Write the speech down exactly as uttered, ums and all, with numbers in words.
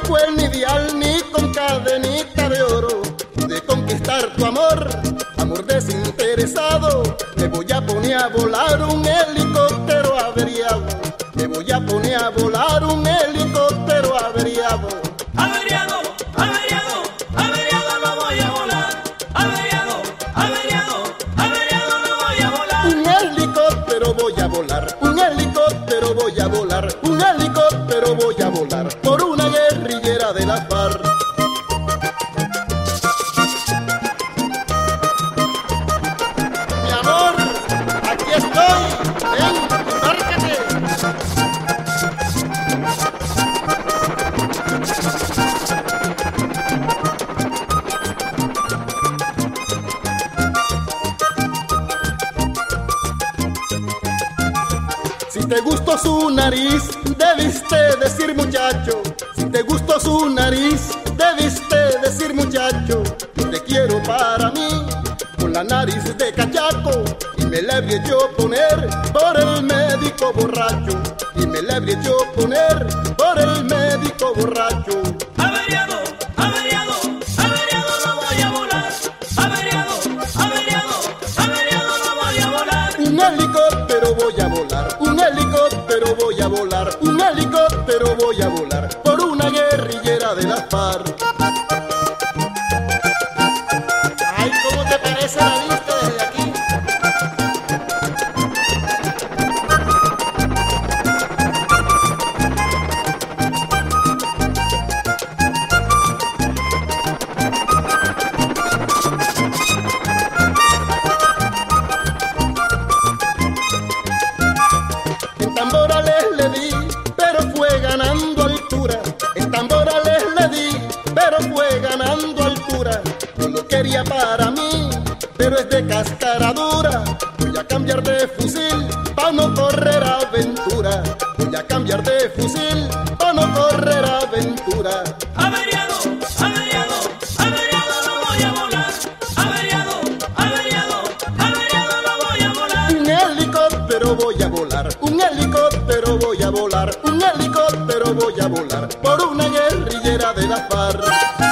fue ni dial ni con cadenita de oro de conquistar tu amor, amor desinteresado. Me voy a poner a volar un helicóptero averiado. Me voy a poner a volar un helicóptero averiado. Averiado, averiado, averiado no voy a volar. Averiado, averiado, averiado no voy a volar. Un helicóptero voy a volar, un helicóptero voy a volar, un helicóptero voy a volar por una guerrillera de la FARC. Mi amor, aquí estoy, ven, embárcate. Si te gustó su nariz, debiste decir muchacho. Si te gustó su nariz, debiste decir muchacho. Yo te quiero para mí, con la nariz de cachaco. Y me la he hecho poner por el médico borracho. Y me la he hecho poner por el médico borracho. Averiado, averiado, averiado no voy a volar. Averiado, averiado, averiado no voy a volar. Un helicóptero voy a volar, un helicóptero voy a volar, un helicóptero voy a volar por una guerrillera de la FARC. Ay, ¿cómo te parece la vista desde aquí? En tamborales le di, pero fue ganando altura. En tamborales le di, pero fue ganando altura. Yo lo quería para mí, pero es de cáscara dura. Voy a cambiar de fusil pa' no correr aventura. Voy a cambiar de fusil pa' no correr aventura. Averiado, averiado, averiado no voy a volar. Averiado, averiado, averiado no voy a volar. Un helicóptero voy a volar, un helicóptero voy a volar, un helicóptero voy a volar por una guerrillera de la FARC.